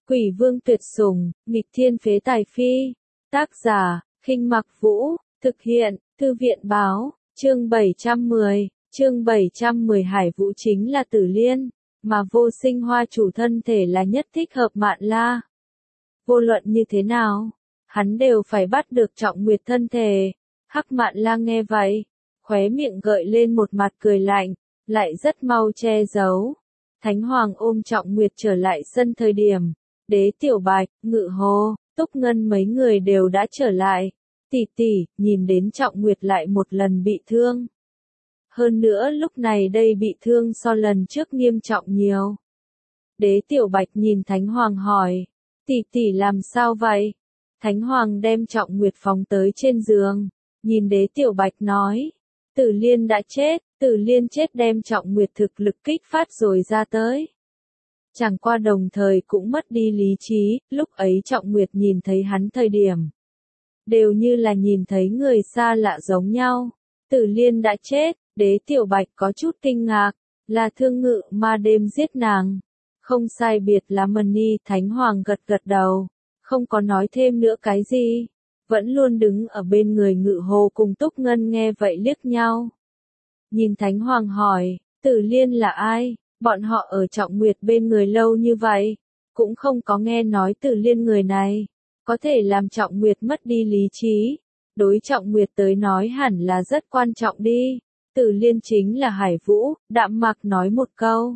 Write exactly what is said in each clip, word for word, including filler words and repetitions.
Quỷ vương tuyệt sủng, nghịch thiên phế tài phi. Tác giả, Khinh Mặc Vũ, thực hiện, Thư viện báo, chương bảy trăm mười, chương bảy trăm mười Hải Vũ chính là Tử Liên, mà Vô Sinh Hoa chủ thân thể là nhất thích hợp Mạn La. Vô luận như thế nào, hắn đều phải bắt được Trọng Nguyệt thân thể. Hắc Mạn La nghe vậy, khóe miệng gợi lên một mặt cười lạnh, lại rất mau che giấu. Thánh Hoàng ôm Trọng Nguyệt trở lại sân thời điểm, Đế Tiểu Bạch, Ngự Hồ, Túc Ngân mấy người đều đã trở lại. Tỷ tỷ, nhìn đến Trọng Nguyệt lại một lần bị thương. Hơn nữa lúc này đây bị thương so lần trước nghiêm trọng nhiều. Đế Tiểu Bạch nhìn Thánh Hoàng hỏi, tỷ tỷ làm sao vậy? Thánh Hoàng đem Trọng Nguyệt phóng tới trên giường, nhìn Đế Tiểu Bạch nói, Tử Liên đã chết, Tử Liên chết đem Trọng Nguyệt thực lực kích phát rồi ra tới. Chẳng qua đồng thời cũng mất đi lý trí, lúc ấy Trọng Nguyệt nhìn thấy hắn thời điểm. Đều như là nhìn thấy người xa lạ giống nhau. Tử Liên đã chết, Đế Tiểu Bạch có chút kinh ngạc, là Thương Ngự Ma đêm giết nàng. Không sai biệt là Mân Ni. Thánh Hoàng gật gật đầu, không có nói thêm nữa cái gì. Vẫn luôn đứng ở bên người Ngự Hồ cùng Túc Ngân nghe vậy liếc nhau. Nhìn Thánh Hoàng hỏi, Tử Liên là ai? Bọn họ ở Trọng Nguyệt bên người lâu như vậy, cũng không có nghe nói Tử Liên người này, có thể làm Trọng Nguyệt mất đi lý trí. Đối Trọng Nguyệt tới nói hẳn là rất quan trọng đi. Tử Liên chính là Hải Vũ, đạm mạc nói một câu.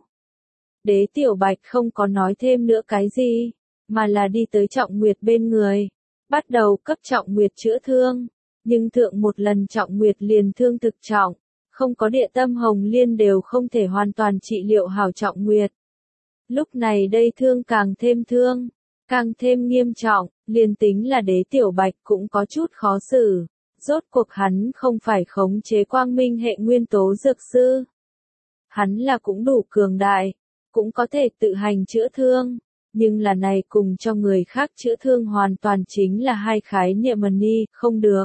Đế Tiểu Bạch không có nói thêm nữa cái gì, mà là đi tới Trọng Nguyệt bên người, bắt đầu cấp Trọng Nguyệt chữa thương. Nhưng thượng một lần Trọng Nguyệt liền thương thực trọng, không có địa tâm hồng liên đều không thể hoàn toàn trị liệu hảo Trọng Nguyệt. Lúc này đây thương càng thêm thương, càng thêm nghiêm trọng, liền tính là Đế Tiểu Bạch cũng có chút khó xử. Rốt cuộc hắn không phải khống chế quang minh hệ nguyên tố dược sư. Hắn là cũng đủ cường đại, cũng có thể tự hành chữa thương, nhưng là này cùng cho người khác chữa thương hoàn toàn chính là hai khái niệm mần ni, không được.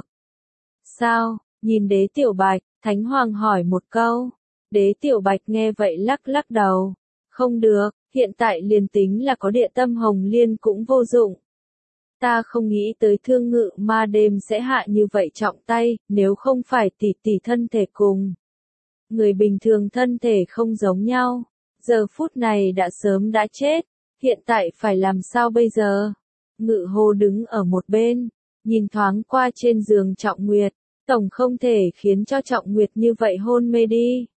Sao? Nhìn Đế Tiểu Bạch, Thánh Hoàng hỏi một câu. Đế Tiểu Bạch nghe vậy lắc lắc đầu. Không được, hiện tại liền tính là có địa tâm hồng liên cũng vô dụng. Ta không nghĩ tới Thương Ngự Ma đêm sẽ hạ như vậy trọng tay, nếu không phải tỷ tỷ thân thể cùng. Người bình thường thân thể không giống nhau, giờ phút này đã sớm đã chết, hiện tại phải làm sao bây giờ? Ngự Hồ đứng ở một bên, nhìn thoáng qua trên giường Trọng Nguyệt, tổng không thể khiến cho Trọng Nguyệt như vậy hôn mê đi.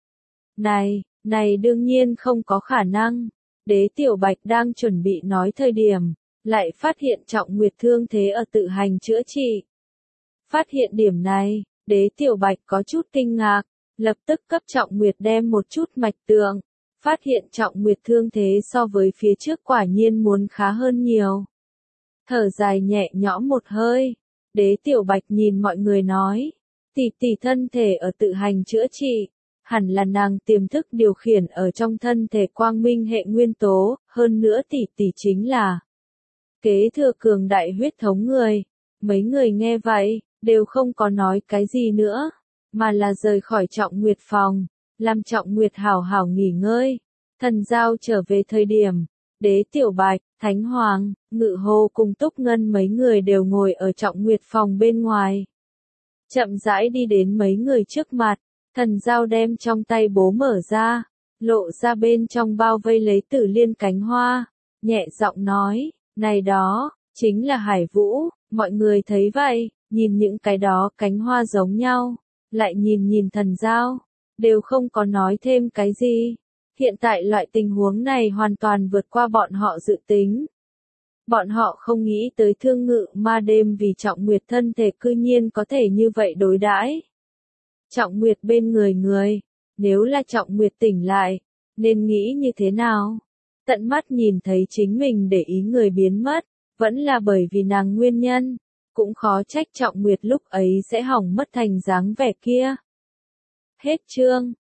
Này, này đương nhiên không có khả năng. Đế Tiểu Bạch đang chuẩn bị nói thời điểm, lại phát hiện Trọng Nguyệt thương thế ở tự hành chữa trị. Phát hiện điểm này, Đế Tiểu Bạch có chút kinh ngạc, lập tức cấp Trọng Nguyệt đem một chút mạch tượng, phát hiện Trọng Nguyệt thương thế so với phía trước quả nhiên muốn khá hơn nhiều. Thở dài nhẹ nhõm một hơi, Đế Tiểu Bạch nhìn mọi người nói, tỷ tỷ thân thể ở tự hành chữa trị, hẳn là nàng tiềm thức điều khiển ở trong thân thể quang minh hệ nguyên tố, hơn nữa tỷ tỷ chính là kế thừa cường đại huyết thống người. Mấy người nghe vậy, đều không có nói cái gì nữa, mà là rời khỏi Trọng Nguyệt phòng, làm Trọng Nguyệt hảo hảo nghỉ ngơi. Thần Giao trở về thời điểm, Đế Tiểu Bạch, Thánh Hoàng, Ngự Hồ cùng Túc Ngân mấy người đều ngồi ở Trọng Nguyệt phòng bên ngoài. Chậm rãi đi đến mấy người trước mặt, Thần Giao đem trong tay bố mở ra, lộ ra bên trong bao vây lấy Tử Liên cánh hoa, nhẹ giọng nói, này đó, chính là Hải Vũ. Mọi người thấy vậy, nhìn những cái đó cánh hoa giống nhau, lại nhìn nhìn Thần Giao, đều không có nói thêm cái gì. Hiện tại loại tình huống này hoàn toàn vượt qua bọn họ dự tính. Bọn họ không nghĩ tới Thương Ngự Ma đêm vì Trọng Nguyệt thân thể cư nhiên có thể như vậy đối đãi. Trọng Nguyệt bên người người, nếu là Trọng Nguyệt tỉnh lại, nên nghĩ như thế nào? Tận mắt nhìn thấy chính mình để ý người biến mất, vẫn là bởi vì nàng nguyên nhân, cũng khó trách Trọng Nguyệt lúc ấy sẽ hỏng mất thành dáng vẻ kia. Hết chương.